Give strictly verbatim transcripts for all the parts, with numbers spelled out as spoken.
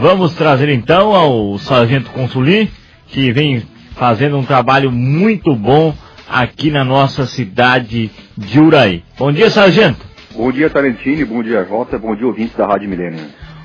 Vamos trazer então ao Sargento Consuli, que vem fazendo um trabalho muito bom aqui na nossa cidade de Uraí. Bom dia, Sargento. Bom dia, Tarantini, bom dia, Jota, bom dia, ouvintes da Rádio Milênio.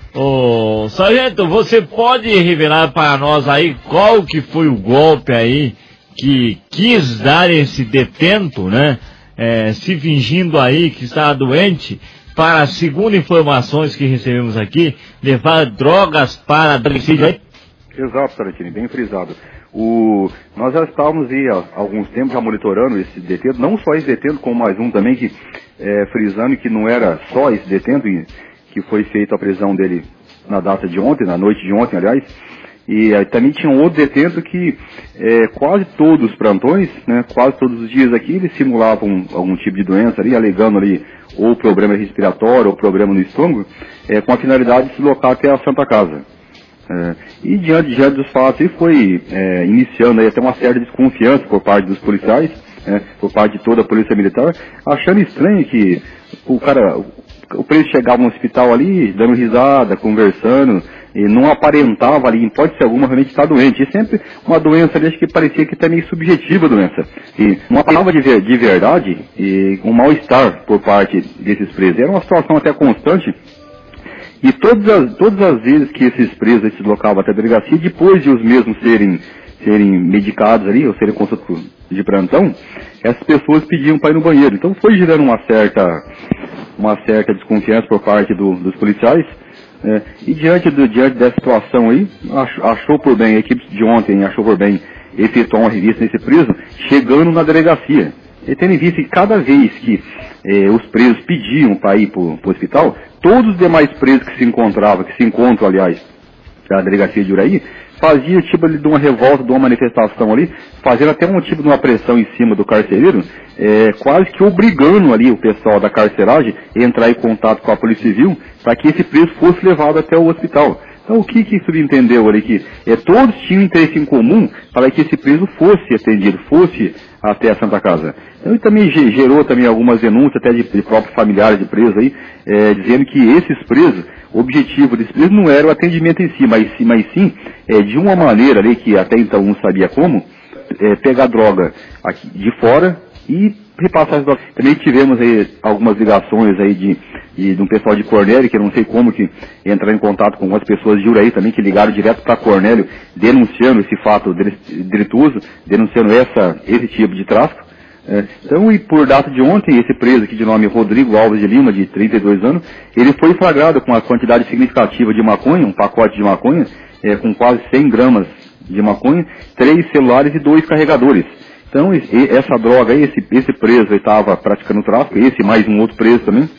Ô, Sargento, você pode revelar para nós aí qual que foi o golpe aí que quis dar esse detento, né, é, se fingindo aí que está doente, para, segundo informações que recebemos aqui, levar drogas para a delegacia? Exato, Tarantini, bem frisado. O, nós já estávamos aí há alguns tempos já monitorando esse detento, não só esse detento, como mais um também, que é, frisando que não era só esse detento, que foi feita a prisão dele na data de ontem, na noite de ontem, aliás, e aí, também tinha um outro detento que é, quase todos os plantões, né, quase todos os dias aqui, eles simulavam algum tipo de doença ali, alegando ali ou problema respiratório ou problema no estômago, é, com a finalidade de se deslocar até a Santa Casa. É, e diante, diante dos fatos, ele foi é, iniciando aí até uma certa desconfiança por parte dos policiais, é, por parte de toda a polícia militar, achando estranho que o cara, o preso chegava no hospital ali, dando risada, conversando, e não aparentava ali, em hipótese alguma, realmente estar doente. E sempre uma doença ali, acho que parecia que até meio subjetiva a doença. E não aparentava de, ver, de verdade, e um mal-estar por parte desses presos. Era uma situação até constante. E todas as, todas as vezes que esses presos se deslocavam até a delegacia, depois de os mesmos serem, serem medicados ali, ou serem consultados de plantão, essas pessoas pediam para ir no banheiro. Então foi gerando uma certa, uma certa desconfiança por parte do, dos policiais. É, e diante, do, diante dessa situação aí, achou, achou por bem, a equipe de ontem achou por bem efetuar uma revista nesse preso, chegando na delegacia. E tendo em vista que cada vez que eh, os presos pediam para ir para o hospital, todos os demais presos que se encontravam, que se encontram, aliás, na delegacia de Uraí, faziam tipo ali, de uma revolta, de uma manifestação ali, fazendo até um tipo de uma pressão em cima do carcereiro, eh, quase que obrigando ali o pessoal da carceragem a entrar em contato com a Polícia Civil para que esse preso fosse levado até o hospital. Então o que que subentendeu ali? Que é, todos tinham interesse em comum para que esse preso fosse atendido, fosse até a Santa Casa. Então ele também gerou também algumas denúncias até de, de próprios familiares de presos aí, é, dizendo que esses presos, o objetivo desses presos não era o atendimento em si, mas, mas sim, é, de uma maneira ali que até então não sabia como, é, pegar droga aqui de fora e repassar as drogas. Também tivemos aí algumas ligações aí de, de, de um pessoal de Cornélio, que eu não sei como que entrar em contato com algumas pessoas de Uraí também, que ligaram direto para Cornélio, denunciando esse fato delituoso, denunciando essa, esse tipo de tráfico. É, então, e por data de ontem, esse preso aqui de nome Rodrigo Alves de Lima, de trinta e dois anos, ele foi flagrado com uma quantidade significativa de maconha, um pacote de maconha, é, com quase cem gramas de maconha, três celulares e dois carregadores. Então, essa droga aí, esse, esse preso estava praticando tráfico, esse mais um outro preso também.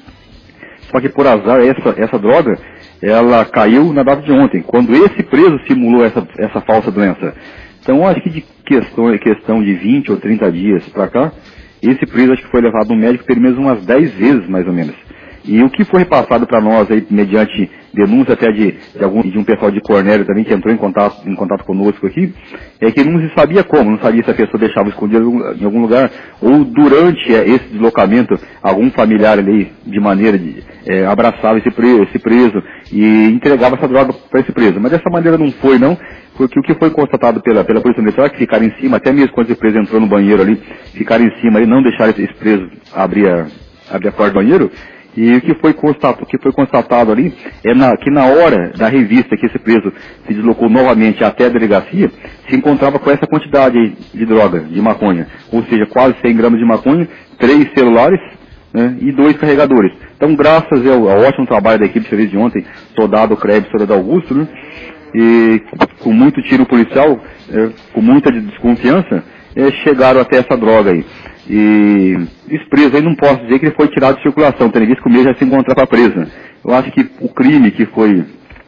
Só que por azar, essa, essa droga, ela caiu na data de ontem, quando esse preso simulou essa, essa falsa doença. Então, acho que de questão, questão de vinte ou trinta dias para cá, esse preso acho que foi levado no médico pelo menos umas dez vezes, mais ou menos. E o que foi repassado para nós aí, mediante denúncia até de, de, algum, de um pessoal de Cornélio também, que entrou em contato, em contato conosco aqui, é que não se sabia como, não sabia se a pessoa deixava escondido em algum lugar, ou durante é, esse deslocamento, algum familiar ali, de maneira de, é, abraçava esse preso, esse preso e entregava essa droga para esse preso. Mas dessa maneira não foi, não, porque o que foi constatado pela, pela Polícia Militar é que ficaram em cima, até mesmo quando esse preso entrou no banheiro ali, ficaram em cima e não deixaram esse, esse preso abrir a, abrir a porta do banheiro. E o que foi constatado, o que foi constatado ali é na, que na hora da revista que esse preso se deslocou novamente até a delegacia, se encontrava com essa quantidade de droga, de maconha. Ou seja, quase cem gramas de maconha, três celulares, né, e dois carregadores. Então, graças ao, ao ótimo trabalho da equipe de serviço de ontem, soldado crédito, soldado Augusto, né, e com muito tiro policial, é, com muita desconfiança, é, chegaram até essa droga aí. E esse preso aí não posso dizer que ele foi tirado de circulação, tendo visto que o mesmo já se encontrava presa. Eu acho que o crime que foi,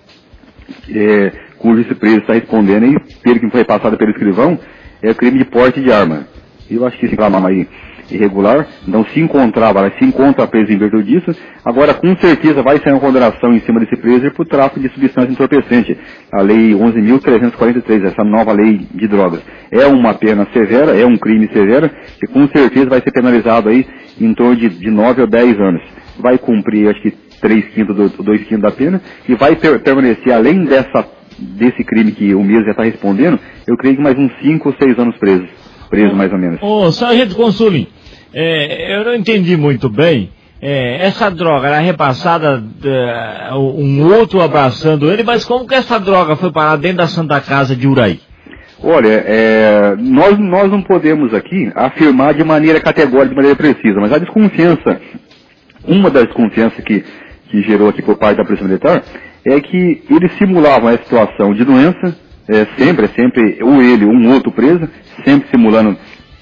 é, cujo esse preso está respondendo aí, pelo que foi passado pelo escrivão, é o crime de porte de arma. Eu acho que esse crime aí irregular, não se encontrava, ela se encontra preso em virtude disso. Agora, com certeza, vai sair uma condenação em cima desse preso por tráfico de substância entorpecente. A lei onze mil trezentos e quarenta e três, essa nova lei de drogas. É uma pena severa, é um crime severo, que com certeza vai ser penalizado aí em torno de, de nove ou dez anos. Vai cumprir, acho que três quintos, dois quintos da pena, e vai per permanecer, além dessa, desse crime que o mesmo já está respondendo, eu creio que mais uns cinco ou seis anos preso, preso mais ou menos. Ô, Sargento Consulim, é, eu não entendi muito bem, é, essa droga era repassada, é, um outro abraçando ele, mas como que essa droga foi parar dentro da Santa Casa de Uraí? Olha, é, nós, nós não podemos aqui afirmar de maneira categórica, de maneira precisa, mas a desconfiança, uma das desconfianças que, que gerou aqui por parte da Polícia Militar, é que eles simulavam a situação de doença, é, sempre, sempre, ou ele ou um outro preso, sempre simulando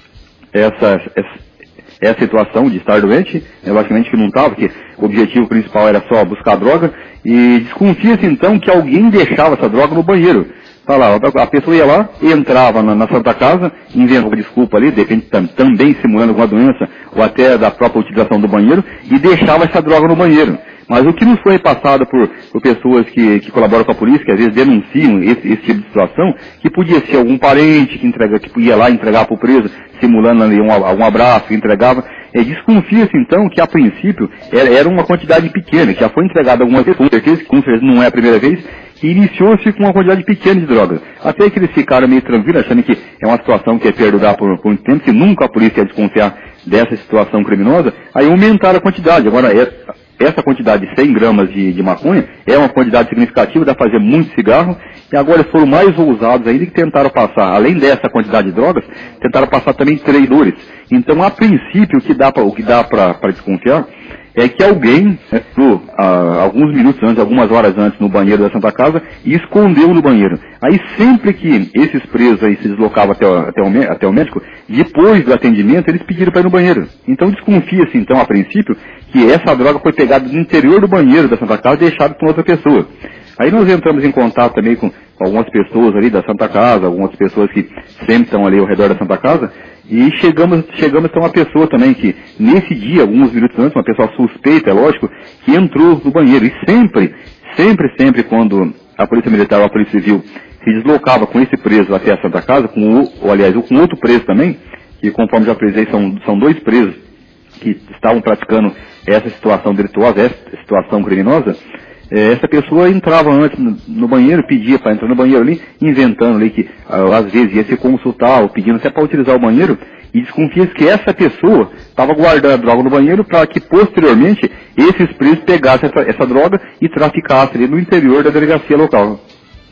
essa, essa, essa situação de estar doente, né, logicamente que não estava, porque o objetivo principal era só buscar droga, e desconfia-se então que alguém deixava essa droga no banheiro. Tá lá, a pessoa ia lá, entrava na, na Santa Casa, inventava desculpa ali, de repente tam, também simulando alguma doença, ou até da própria utilização do banheiro, e deixava essa droga no banheiro. Mas o que nos foi passado por, por pessoas que, que colaboram com a polícia, que às vezes denunciam esse, esse tipo de situação, que podia ser algum parente que, entrega, que ia lá entregar para o preso, simulando ali um, um abraço, que entregava. É, desconfia-se então que a princípio era, era uma quantidade pequena, que já foi entregada algumas vezes, com certeza, com certeza não é a primeira vez, que iniciou-se com uma quantidade pequena de drogas. Até que eles ficaram meio tranquilos, achando que é uma situação que é perdurar por, por um tempo, que nunca a polícia ia desconfiar dessa situação criminosa, aí aumentaram a quantidade. Agora, essa, essa quantidade de cem gramas de, de maconha é uma quantidade significativa, dá para fazer muito cigarro, e agora eles foram mais ousados ainda que tentaram passar, além dessa quantidade de drogas, tentaram passar também traidores. Então, a princípio, o que dá para desconfiar é que alguém, né, no, ah, alguns minutos antes, algumas horas antes, no banheiro da Santa Casa, e escondeu no banheiro. Aí sempre que esses presos aí se deslocavam até o, até o, até o médico, depois do atendimento, eles pediram para ir no banheiro. Então desconfia-se, então, a princípio, que essa droga foi pegada no interior do banheiro da Santa Casa e deixada por outra pessoa. Aí nós entramos em contato também com algumas pessoas ali da Santa Casa, algumas pessoas que sempre estão ali ao redor da Santa Casa, e chegamos, chegamos até uma pessoa também que, nesse dia, alguns minutos antes, uma pessoa suspeita, é lógico, que entrou no banheiro. E sempre, sempre, sempre quando a Polícia Militar ou a Polícia Civil se deslocava com esse preso até a Santa Casa, com o, ou aliás, com outro preso também, que conforme já frisei, são, são dois presos que estavam praticando essa situação delituosa, essa situação criminosa, essa pessoa entrava antes no banheiro, pedia para entrar no banheiro ali, inventando ali que às vezes ia se consultar, ou pedindo até para utilizar o banheiro, e desconfia-se que essa pessoa estava guardando a droga no banheiro para que posteriormente esses presos pegassem essa, essa droga e traficassem ali no interior da delegacia local.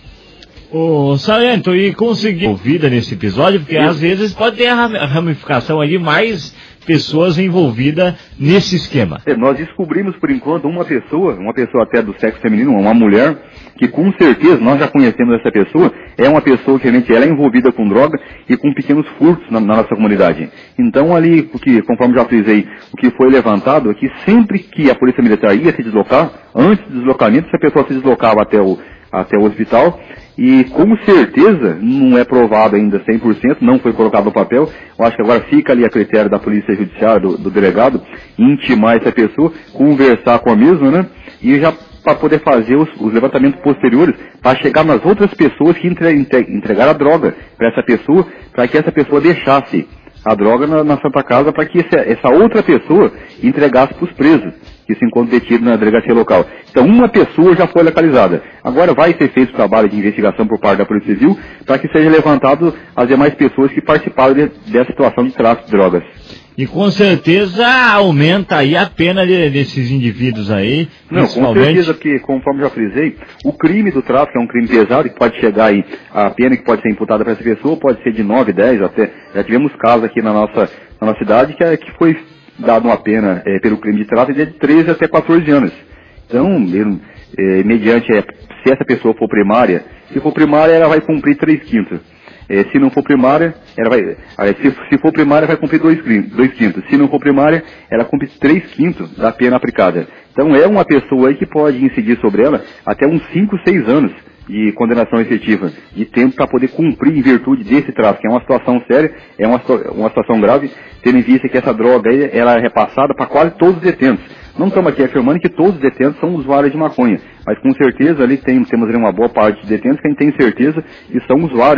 Ô, Sargento, e conseguir ouvida nesse episódio, porque às vezes pode ter a ramificação ali mais pessoas envolvidas nesse esquema. É, nós descobrimos por enquanto uma pessoa, uma pessoa até do sexo feminino, uma mulher, que com certeza nós já conhecemos essa pessoa, é uma pessoa que realmente ela é envolvida com droga e com pequenos furtos na, na nossa comunidade. Então ali, o que, conforme já frisei, o que foi levantado é que sempre que a Polícia Militar ia se deslocar, antes do deslocamento, essa pessoa se deslocava até o, até o hospital, e com certeza, não é provado ainda cem por cento, não foi colocado no papel, eu acho que agora fica ali a critério da Polícia Judiciária, do, do delegado, intimar essa pessoa, conversar com a mesma, né, e já para poder fazer os, os levantamentos posteriores, para chegar nas outras pessoas que entre, entre, entregaram a droga para essa pessoa, para que essa pessoa deixasse a droga na, na Santa Casa, para que essa, essa outra pessoa entregasse para os presos que se encontram detidos na delegacia local. Então, uma pessoa já foi localizada. Agora vai ser feito o trabalho de investigação por parte da Polícia Civil para que seja levantado as demais pessoas que participaram de, dessa situação de tráfico de drogas. E com certeza aumenta aí a pena de, desses indivíduos aí. Não, com certeza, porque conforme já frisei, o crime do tráfico é um crime pesado que pode chegar aí, a pena que pode ser imputada para essa pessoa pode ser de nove, dez até. Já tivemos casos aqui na nossa, na nossa cidade que, é, que foi dado uma pena é, pelo crime de tráfico de treze até quatorze anos. Então, mesmo, é, mediante, é, se essa pessoa for primária, se for primária ela vai cumprir três quintos. É, se não for primária, ela vai, se, se for primária vai cumprir dois, dois quintos. Se não for primária, ela cumpre três quintos da pena aplicada. Então é uma pessoa aí que pode incidir sobre ela até uns cinco, seis anos de condenação efetiva, de tempo para poder cumprir em virtude desse tráfico. É uma situação séria, é uma, uma situação grave, tendo em vista que essa droga aí, ela é repassada para quase todos os detentos. Não estamos aqui afirmando que todos os detentos são usuários de maconha, mas com certeza ali tem, temos ali uma boa parte de detentos que a gente tem certeza que são usuários,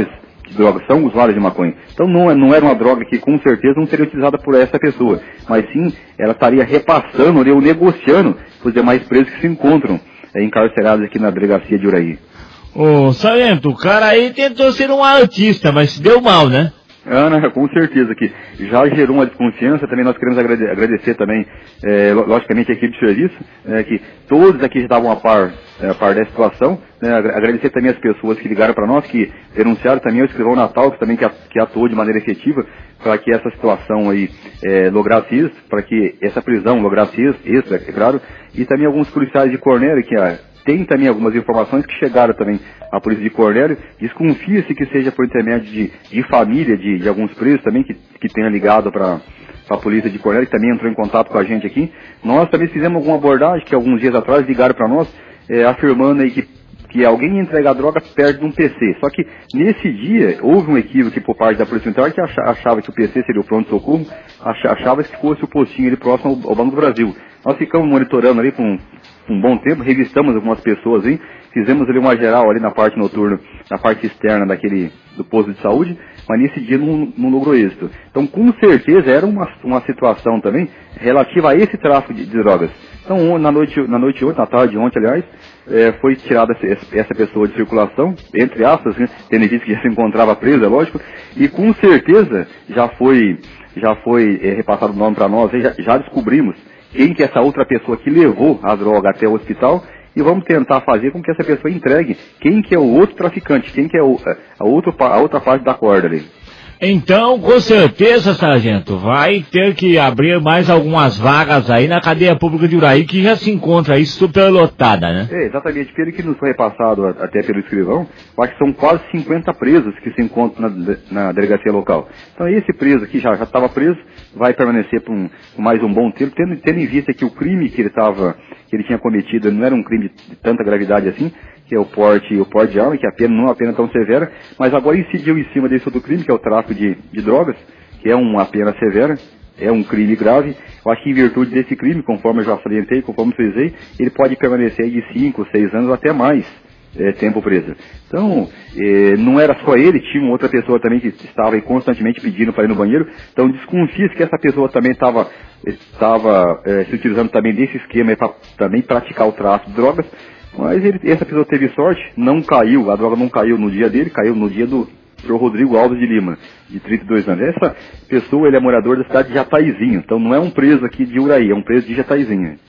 de drogas, são usuários de maconha. Então não, não era uma droga que com certeza não seria utilizada por essa pessoa, mas sim ela estaria repassando ou negociando para os demais presos que se encontram é, encarcerados aqui na delegacia de Uraí. Ô, Sargento, o cara aí tentou ser um artista, mas se deu mal, né? Ana, com certeza que já gerou uma desconfiança. Também nós queremos agrade agradecer também, é, logicamente, a equipe de serviço, é, que todos aqui já estavam a par, é, a par dessa situação. Né, agradecer também as pessoas que ligaram para nós, que denunciaram também o escrivão Natal, que também que, que atuou de maneira efetiva para que essa situação aí é, lograsse isso, para que essa prisão lograsse isso, isso, é claro, e também alguns policiais de Cornélio que a tem também algumas informações que chegaram também à polícia de Cornélio. Desconfia-se que seja por intermédio de, de família de, de alguns presos também que, que tenha ligado para a polícia de Cornélio, que também entrou em contato com a gente aqui. Nós também fizemos alguma abordagem que alguns dias atrás ligaram para nós, é, afirmando aí que, que alguém ia entregar droga perto de um P C. Só que nesse dia houve um equívoco por parte da polícia militar que achava que o P C seria o pronto-socorro, achava que fosse o postinho ali próximo ao, ao Banco do Brasil. Nós ficamos monitorando ali com um bom tempo, revistamos algumas pessoas aí, fizemos ali uma geral ali na parte noturna, na parte externa daquele, do posto de saúde, mas nesse dia não, não logrou êxito. Então, com certeza, era uma, uma situação também relativa a esse tráfico de, de drogas. Então, na noite, na noite ontem, na tarde ontem, aliás, é, foi tirada essa pessoa de circulação, entre aspas, né, tendo visto que já se encontrava presa, lógico, e com certeza já foi, já foi é, repassado o nome para nós, já, já descobrimos quem que é essa outra pessoa que levou a droga até o hospital e vamos tentar fazer com que essa pessoa entregue quem que é o outro traficante, quem que é o, a, outro, a outra parte da corda ali. Então, com certeza, sargento, vai ter que abrir mais algumas vagas aí na cadeia pública de Uraí, que já se encontra aí superlotada, né? É, exatamente. Pelo que nos foi repassado até pelo escrivão, eu acho que são quase cinquenta presos que se encontram na, na delegacia local. Então esse preso aqui já estava preso, vai permanecer por, um, por mais um bom tempo, tendo, tendo em vista que o crime que ele tava, que ele tinha cometido não era um crime de tanta gravidade assim, que é o porte, o porte de arma, que a pena não é uma pena tão severa, mas agora incidiu em cima desse outro crime, que é o tráfico de, de drogas, que é uma pena severa, é um crime grave. Eu acho que em virtude desse crime, conforme eu já salientei, conforme eu frisei, ele pode permanecer aí de cinco, seis anos até mais é, tempo preso. Então, é, não era só ele, tinha uma outra pessoa também que estava aí constantemente pedindo para ir no banheiro, então desconfia-se que essa pessoa também estava estava é, se utilizando também desse esquema para também praticar o tráfico de drogas. Mas ele, essa pessoa teve sorte, não caiu, a droga não caiu no dia dele, caiu no dia do senhor Rodrigo Alves de Lima, de trinta e dois anos. Essa pessoa, ele é morador da cidade de Jataizinho, então não é um preso aqui de Uraí, é um preso de Jataizinho.